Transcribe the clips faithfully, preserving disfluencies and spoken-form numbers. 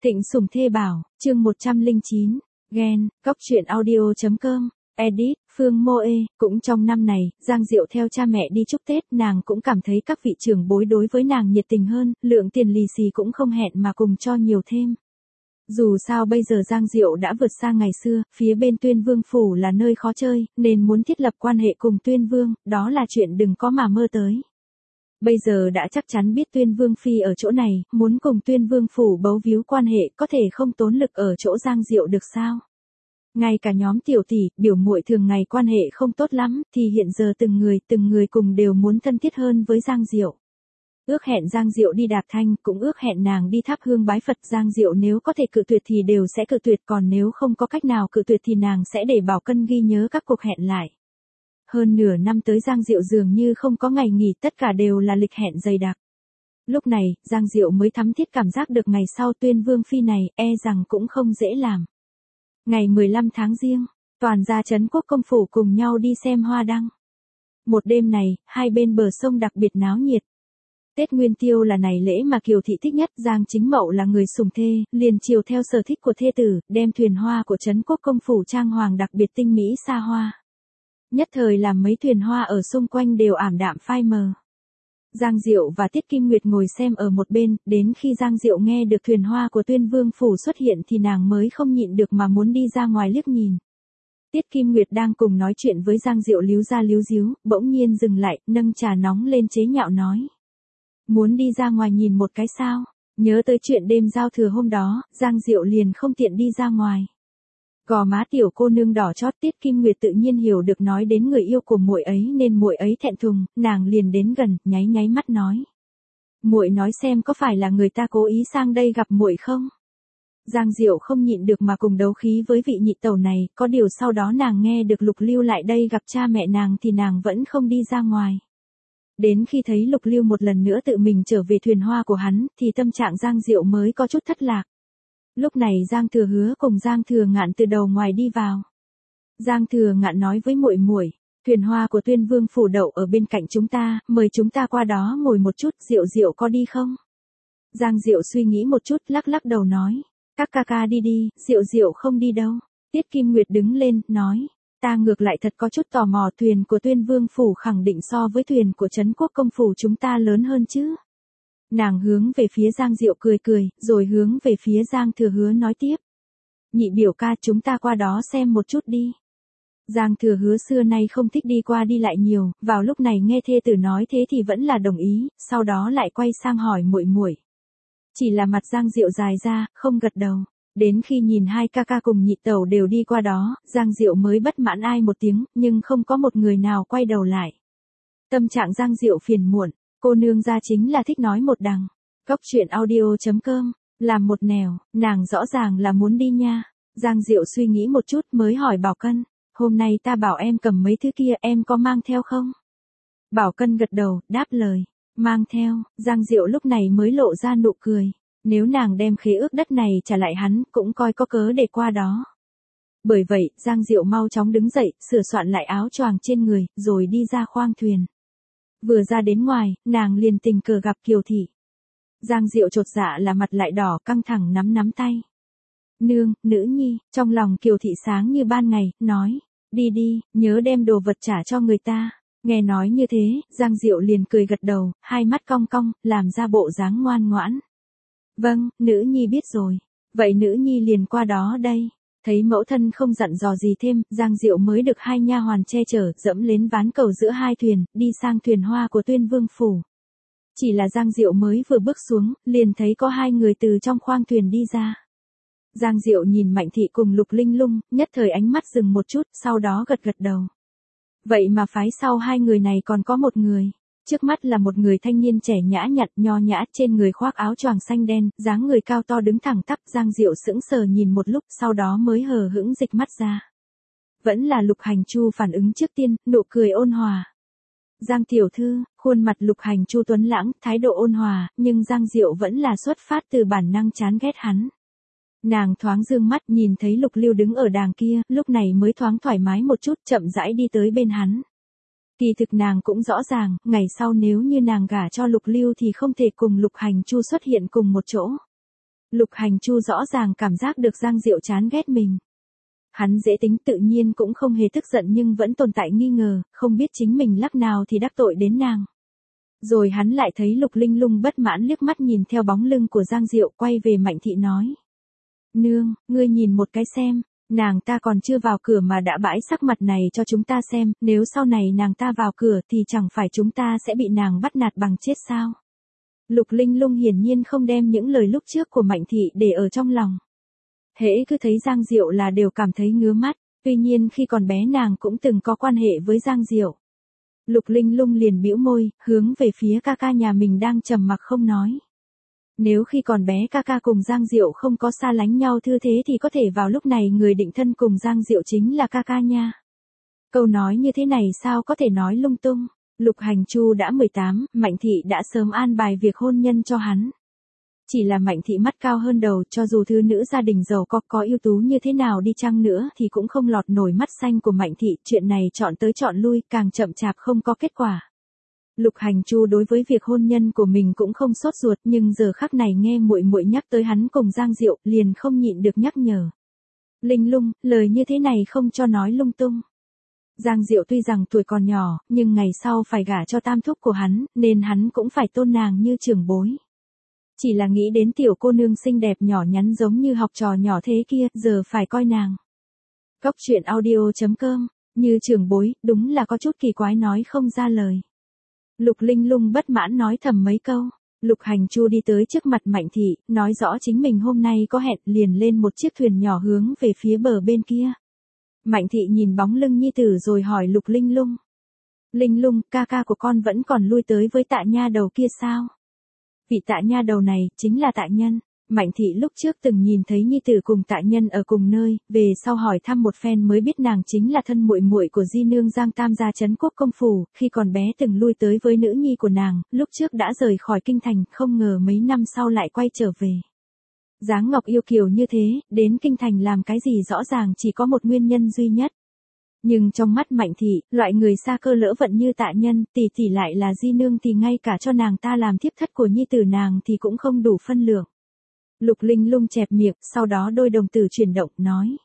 Tịnh Sủng Thê Bảo, chương một trăm lẻ chín, Ghen, Cóc truyện audio chấm com, edit, Phương Mô Ê. Cũng trong năm này, Giang Diệu theo cha mẹ đi chúc Tết, nàng cũng cảm thấy các vị trưởng bối đối với nàng nhiệt tình hơn, lượng tiền lì xì cũng không hẹn mà cùng cho nhiều thêm. Dù sao bây giờ Giang Diệu đã vượt xa ngày xưa, phía bên Tuyên Vương Phủ là nơi khó chơi, nên muốn thiết lập quan hệ cùng Tuyên Vương, đó là chuyện đừng có mà mơ tới. Bây giờ đã chắc chắn biết Tuyên Vương Phi ở chỗ này, muốn cùng Tuyên Vương Phủ bấu víu quan hệ có thể không tốn lực ở chỗ Giang Diệu được sao. Ngay cả nhóm tiểu tỷ, biểu muội thường ngày quan hệ không tốt lắm, thì hiện giờ từng người từng người cùng đều muốn thân thiết hơn với Giang Diệu. Ước hẹn Giang Diệu đi đạp thanh, cũng ước hẹn nàng đi thắp hương bái Phật. Giang Diệu nếu có thể cự tuyệt thì đều sẽ cự tuyệt, còn nếu không có cách nào cự tuyệt thì nàng sẽ để Bảo Cân ghi nhớ các cuộc hẹn lại. Hơn nửa năm tới Giang Diệu dường như không có ngày nghỉ, tất cả đều là lịch hẹn dày đặc. Lúc này, Giang Diệu mới thấm thiết cảm giác được ngày sau Tuyên Vương Phi này, e rằng cũng không dễ làm. Ngày mười lăm tháng Giêng, toàn gia Trấn Quốc công phủ cùng nhau đi xem hoa đăng. Một đêm này, hai bên bờ sông đặc biệt náo nhiệt. Tết Nguyên Tiêu là ngày lễ mà Kiều thị thích nhất, Giang Chính Mậu là người sủng thê, liền chiều theo sở thích của thê tử, đem thuyền hoa của Trấn Quốc công phủ trang hoàng đặc biệt tinh mỹ xa hoa. Nhất thời làm mấy thuyền hoa ở xung quanh đều ảm đạm phai mờ. Giang Diệu và Tiết Kim Nguyệt ngồi xem ở một bên, đến khi Giang Diệu nghe được thuyền hoa của Tuyên Vương Phủ xuất hiện thì nàng mới không nhịn được mà muốn đi ra ngoài liếc nhìn. Tiết Kim Nguyệt đang cùng nói chuyện với Giang Diệu líu ra líu díu, bỗng nhiên dừng lại, nâng trà nóng lên chế nhạo nói. Muốn đi ra ngoài nhìn một cái sao? Nhớ tới chuyện đêm giao thừa hôm đó, Giang Diệu liền không tiện đi ra ngoài. Gò má tiểu cô nương đỏ chót. Tiết Kim Nguyệt tự nhiên hiểu được nói đến người yêu của muội ấy nên muội ấy thẹn thùng, nàng liền đến gần, nháy nháy mắt nói. Muội nói xem có phải là người ta cố ý sang đây gặp muội không? Giang Diệu không nhịn được mà cùng đấu khí với vị nhị tẩu này, có điều sau đó nàng nghe được Lục Lưu lại đây gặp cha mẹ nàng thì nàng vẫn không đi ra ngoài. Đến khi thấy Lục Lưu một lần nữa tự mình trở về thuyền hoa của hắn, thì tâm trạng Giang Diệu mới có chút thất lạc. Lúc này Giang Thừa Hứa cùng Giang Thừa Ngạn từ đầu ngoài đi vào. Giang Thừa Ngạn nói với muội muội, thuyền hoa của Tuyên Vương Phủ đậu ở bên cạnh chúng ta, mời chúng ta qua đó ngồi một chút. Diệu Diệu có đi không? Giang Diệu suy nghĩ một chút, lắc lắc đầu nói, các ca ca đi đi, Diệu Diệu không đi đâu. Tiết Kim Nguyệt đứng lên, nói, ta ngược lại thật có chút tò mò, thuyền của Tuyên Vương Phủ khẳng định so với thuyền của Trấn Quốc công phủ chúng ta lớn hơn chứ. Nàng hướng về phía Giang Diệu cười cười, rồi hướng về phía Giang Thừa Hứa nói tiếp. Nhị biểu ca, chúng ta qua đó xem một chút đi. Giang Thừa Hứa xưa nay không thích đi qua đi lại nhiều, vào lúc này nghe thê tử nói thế thì vẫn là đồng ý, sau đó lại quay sang hỏi muội muội. Chỉ là mặt Giang Diệu dài ra, không gật đầu. Đến khi nhìn hai ca ca cùng nhị tẩu đều đi qua đó, Giang Diệu mới bất mãn ai một tiếng, nhưng không có một người nào quay đầu lại. Tâm trạng Giang Diệu phiền muộn. Cô nương ra chính là thích nói một đằng. Cóc truyện audio chấm com, làm một nẻo, nàng rõ ràng là muốn đi nha. Giang Diệu suy nghĩ một chút mới hỏi Bảo Cân, hôm nay ta bảo em cầm mấy thứ kia, em có mang theo không? Bảo Cân gật đầu, đáp lời, mang theo. Giang Diệu lúc này mới lộ ra nụ cười. Nếu nàng đem khế ước đất này trả lại hắn, cũng coi có cớ để qua đó. Bởi vậy, Giang Diệu mau chóng đứng dậy, sửa soạn lại áo choàng trên người, rồi đi ra khoang thuyền. Vừa ra đến ngoài, nàng liền tình cờ gặp Kiều thị. Giang Diệu chột dạ là mặt lại đỏ, căng thẳng nắm nắm tay. Nương, nữ nhi, trong lòng Kiều thị sáng như ban ngày, nói, đi đi, nhớ đem đồ vật trả cho người ta. Nghe nói như thế, Giang Diệu liền cười gật đầu, hai mắt cong cong, làm ra bộ dáng ngoan ngoãn. Vâng, nữ nhi biết rồi. Vậy nữ nhi liền qua đó đây. Thấy mẫu thân không dặn dò gì thêm, Giang Diệu mới được hai nha hoàn che chở, dẫm lên ván cầu giữa hai thuyền, đi sang thuyền hoa của Tuyên Vương Phủ. Chỉ là Giang Diệu mới vừa bước xuống, liền thấy có hai người từ trong khoang thuyền đi ra. Giang Diệu nhìn Mạnh thị cùng Lục Linh Lung, nhất thời ánh mắt dừng một chút, sau đó gật gật đầu. Vậy mà phái sau hai người này còn có một người. Trước mắt là một người thanh niên trẻ nhã nhặn, nho nhã, trên người khoác áo choàng xanh đen, dáng người cao to đứng thẳng tắp. Giang Diệu sững sờ nhìn một lúc, sau đó mới hờ hững dịch mắt ra. Vẫn là Lục Hành Chu phản ứng trước tiên, nụ cười ôn hòa. Giang tiểu thư, khuôn mặt Lục Hành Chu tuấn lãng, thái độ ôn hòa, nhưng Giang Diệu vẫn là xuất phát từ bản năng chán ghét hắn. Nàng thoáng dương mắt nhìn thấy Lục Lưu đứng ở đàng kia, lúc này mới thoáng thoải mái một chút, chậm rãi đi tới bên hắn. Kỳ thực nàng cũng rõ ràng, ngày sau nếu như nàng gả cho Lục Lưu thì không thể cùng Lục Hành Chu xuất hiện cùng một chỗ. Lục Hành Chu rõ ràng cảm giác được Giang Diệu chán ghét mình. Hắn dễ tính tự nhiên cũng không hề tức giận nhưng vẫn tồn tại nghi ngờ, không biết chính mình lắc nào thì đắc tội đến nàng. Rồi hắn lại thấy Lục Linh Lung bất mãn liếc mắt nhìn theo bóng lưng của Giang Diệu quay về Mạnh Thị nói. Nương, ngươi nhìn một cái xem, nàng ta còn chưa vào cửa mà đã bãi sắc mặt này cho chúng ta xem, nếu sau này nàng ta vào cửa thì chẳng phải chúng ta sẽ bị nàng bắt nạt bằng chết sao. Lục Linh Lung hiển nhiên không đem những lời lúc trước của Mạnh Thị để ở trong lòng. Hễ cứ thấy Giang Diệu là đều cảm thấy ngứa mắt, tuy nhiên khi còn bé nàng cũng từng có quan hệ với Giang Diệu. Lục Linh Lung liền bĩu môi, hướng về phía ca ca nhà mình đang trầm mặc không nói. Nếu khi còn bé ca ca cùng Giang Diệu không có xa lánh nhau thư thế thì có thể vào lúc này người định thân cùng Giang Diệu chính là ca ca nha. Câu nói như thế này sao có thể nói lung tung. Lục Hành Chu đã mười tám, Mạnh Thị đã sớm an bài việc hôn nhân cho hắn. Chỉ là Mạnh Thị mắt cao hơn đầu, cho dù thư nữ gia đình giàu có có ưu tú như thế nào đi chăng nữa thì cũng không lọt nổi mắt xanh của Mạnh Thị, chuyện này chọn tới chọn lui càng chậm chạp không có kết quả. Lục Hành Chu đối với việc hôn nhân của mình cũng không sốt ruột, nhưng giờ khắc này nghe muội muội nhắc tới hắn cùng Giang Diệu, liền không nhịn được nhắc nhở. Linh Lung, lời như thế này không cho nói lung tung. Giang Diệu tuy rằng tuổi còn nhỏ, nhưng ngày sau phải gả cho tam thúc của hắn, nên hắn cũng phải tôn nàng như trưởng bối. Chỉ là nghĩ đến tiểu cô nương xinh đẹp nhỏ nhắn giống như học trò nhỏ thế kia, giờ phải coi nàng. Góc truyện audio chấm com, như trưởng bối, đúng là có chút kỳ quái nói không ra lời. Lục Linh Lung bất mãn nói thầm mấy câu. Lục Hành Chu đi tới trước mặt Mạnh Thị, nói rõ chính mình hôm nay có hẹn, liền lên một chiếc thuyền nhỏ hướng về phía bờ bên kia. Mạnh Thị nhìn bóng lưng nhi tử rồi hỏi Lục Linh Lung. Linh Lung, ca ca của con vẫn còn lui tới với Tạ nha đầu kia sao? Vị Tạ nha đầu này, chính là Tạ Nhân. Mạnh Thị lúc trước từng nhìn thấy nhi tử cùng Tạ Nhân ở cùng nơi, về sau hỏi thăm một phen mới biết nàng chính là thân muội muội của di nương Giang Tam gia trấn Quốc công phủ, khi còn bé từng lui tới với nữ nhi của nàng, lúc trước đã rời khỏi kinh thành, không ngờ mấy năm sau lại quay trở về. Dáng ngọc yêu kiều như thế, đến kinh thành làm cái gì rõ ràng chỉ có một nguyên nhân duy nhất. Nhưng trong mắt Mạnh Thị, loại người xa cơ lỡ vận như Tạ Nhân, tỷ tỷ lại là di nương thì ngay cả cho nàng ta làm thiếp thất của nhi tử nàng thì cũng không đủ phân lượng. Lục Linh Lung chẹp miệng, sau đó đôi đồng tử chuyển động, nói.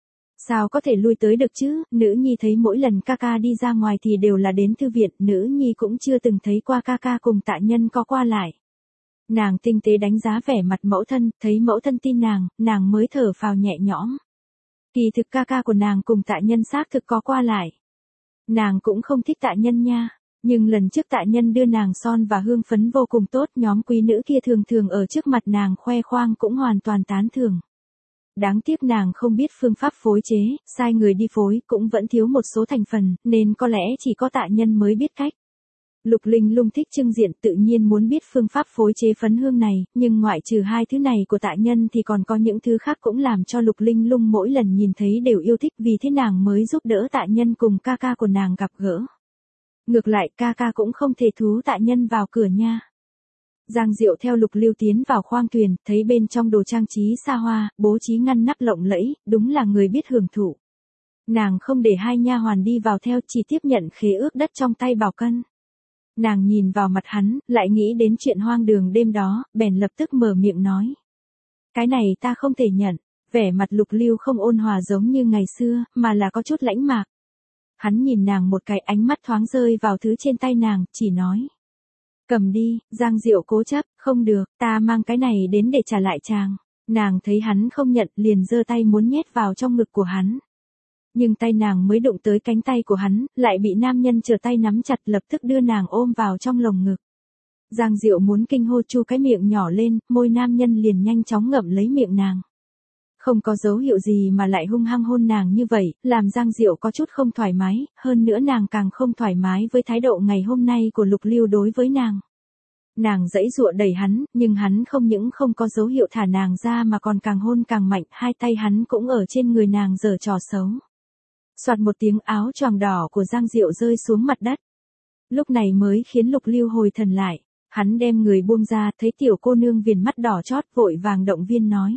Sao có thể lui tới được chứ, nữ nhi thấy mỗi lần ca ca đi ra ngoài thì đều là đến thư viện, nữ nhi cũng chưa từng thấy qua ca ca cùng Tạ Nhân có qua lại. Nàng tinh tế đánh giá vẻ mặt mẫu thân, thấy mẫu thân tin nàng, nàng mới thở phào nhẹ nhõm. Kỳ thực ca ca của nàng cùng Tạ Nhân xác thực có qua lại. Nàng cũng không thích Tạ Nhân nha. Nhưng lần trước Tạ Nhân đưa nàng son và hương phấn vô cùng tốt, nhóm quý nữ kia thường thường ở trước mặt nàng khoe khoang cũng hoàn toàn tán thưởng. Đáng tiếc nàng không biết phương pháp phối chế, sai người đi phối cũng vẫn thiếu một số thành phần, nên có lẽ chỉ có Tạ Nhân mới biết cách. Lục Linh Lung thích trưng diện tự nhiên muốn biết phương pháp phối chế phấn hương này, nhưng ngoại trừ hai thứ này của Tạ Nhân thì còn có những thứ khác cũng làm cho Lục Linh Lung mỗi lần nhìn thấy đều yêu thích, vì thế nàng mới giúp đỡ Tạ Nhân cùng ca ca của nàng gặp gỡ. Ngược lại ca ca cũng không thể thú Tạ Nhân vào cửa nha. Giang Diệu theo Lục Lưu tiến vào khoang thuyền, thấy bên trong đồ trang trí xa hoa, bố trí ngăn nắp lộng lẫy, đúng là người biết hưởng thụ. Nàng không để hai nha hoàn đi vào theo, chỉ tiếp nhận khế ước đất trong tay Bảo Cân. Nàng nhìn vào mặt hắn, lại nghĩ đến chuyện hoang đường đêm đó, bèn lập tức mở miệng nói. Cái này ta không thể nhận. Vẻ mặt Lục Lưu không ôn hòa giống như ngày xưa, mà là có chút lãnh mạc. Hắn nhìn nàng một cái, ánh mắt thoáng rơi vào thứ trên tay nàng, chỉ nói. Cầm đi. Giang Diệu cố chấp, không được, ta mang cái này đến để trả lại chàng. Nàng thấy hắn không nhận, liền giơ tay muốn nhét vào trong ngực của hắn. Nhưng tay nàng mới đụng tới cánh tay của hắn, lại bị nam nhân trở tay nắm chặt, lập tức đưa nàng ôm vào trong lồng ngực. Giang Diệu muốn kinh hô chu cái miệng nhỏ lên, môi nam nhân liền nhanh chóng ngậm lấy miệng nàng. Không có dấu hiệu gì mà lại hung hăng hôn nàng như vậy, làm Giang Diệu có chút không thoải mái, hơn nữa nàng càng không thoải mái với thái độ ngày hôm nay của Lục Lưu đối với nàng. Nàng giãy giụa đẩy hắn, nhưng hắn không những không có dấu hiệu thả nàng ra mà còn càng hôn càng mạnh, hai tay hắn cũng ở trên người nàng giở trò xấu. Soạt một tiếng, áo choàng đỏ của Giang Diệu rơi xuống mặt đất. Lúc này mới khiến Lục Lưu hồi thần lại, hắn đem người buông ra, thấy tiểu cô nương viền mắt đỏ chót, vội vàng động viên nói.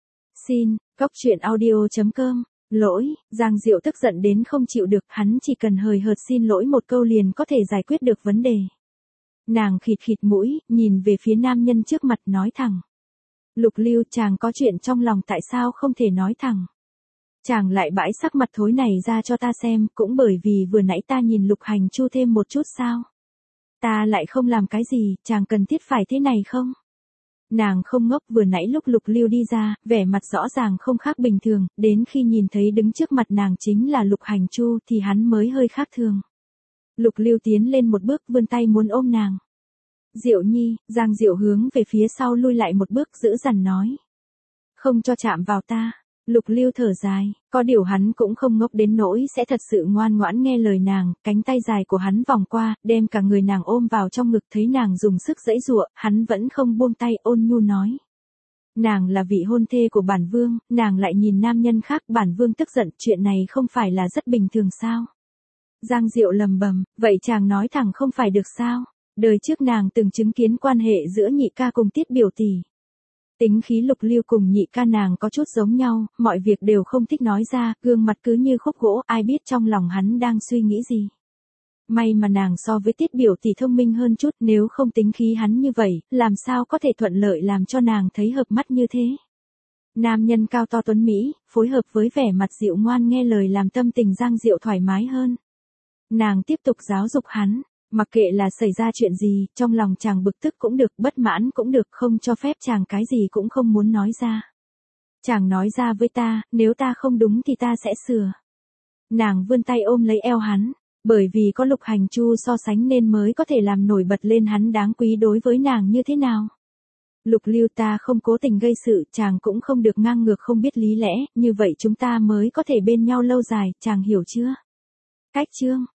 Xin, góc truyện audio chấm com, lỗi. Giang Diệu tức giận đến không chịu được, hắn chỉ cần hời hợt xin lỗi một câu liền có thể giải quyết được vấn đề. Nàng khịt khịt mũi, nhìn về phía nam nhân trước mặt nói thẳng. Lục Lưu, chàng có chuyện trong lòng tại sao không thể nói thẳng. Chàng lại bãi sắc mặt thối này ra cho ta xem, cũng bởi vì vừa nãy ta nhìn Lục Hành Chu thêm một chút sao. Ta lại không làm cái gì, chàng cần thiết phải thế này không? Nàng không ngốc, vừa nãy lúc Lục Lưu đi ra, vẻ mặt rõ ràng không khác bình thường, đến khi nhìn thấy đứng trước mặt nàng chính là Lục Hành Chu thì hắn mới hơi khác thường. Lục Lưu tiến lên một bước vươn tay muốn ôm nàng. Diệu Nhi, Giang Diệu hướng về phía sau lui lại một bước giữ dằn nói. Không cho chạm vào ta. Lục Lưu thở dài, có điều hắn cũng không ngốc đến nỗi sẽ thật sự ngoan ngoãn nghe lời nàng, cánh tay dài của hắn vòng qua, đem cả người nàng ôm vào trong ngực, thấy nàng dùng sức giãy giụa, hắn vẫn không buông tay, ôn nhu nói. Nàng là vị hôn thê của bản vương, nàng lại nhìn nam nhân khác, bản vương tức giận, chuyện này không phải là rất bình thường sao? Giang Diệu lầm bầm, vậy chàng nói thẳng không phải được sao? Đời trước nàng từng chứng kiến quan hệ giữa nhị ca cùng Tiết biểu tỷ. Tính khí Lục Lưu cùng nhị ca nàng có chút giống nhau, mọi việc đều không thích nói ra, gương mặt cứ như khúc gỗ, ai biết trong lòng hắn đang suy nghĩ gì. May mà nàng so với Tiết biểu tỷ thông minh hơn chút, nếu không tính khí hắn như vậy, làm sao có thể thuận lợi làm cho nàng thấy hợp mắt như thế. Nam nhân cao to tuấn Mỹ, phối hợp với vẻ mặt dịu ngoan nghe lời làm tâm tình Giang Diệu thoải mái hơn. Nàng tiếp tục giáo dục hắn. Mặc kệ là xảy ra chuyện gì, trong lòng chàng bực tức cũng được, bất mãn cũng được, không cho phép chàng cái gì cũng không muốn nói ra. Chàng nói ra với ta, nếu ta không đúng thì ta sẽ sửa. Nàng vươn tay ôm lấy eo hắn, bởi vì có Lục Hành Chu so sánh nên mới có thể làm nổi bật lên hắn đáng quý đối với nàng như thế nào. Lục Lưu, ta không cố tình gây sự, chàng cũng không được ngang ngược không biết lý lẽ, như vậy chúng ta mới có thể bên nhau lâu dài, chàng hiểu chưa? Cách chương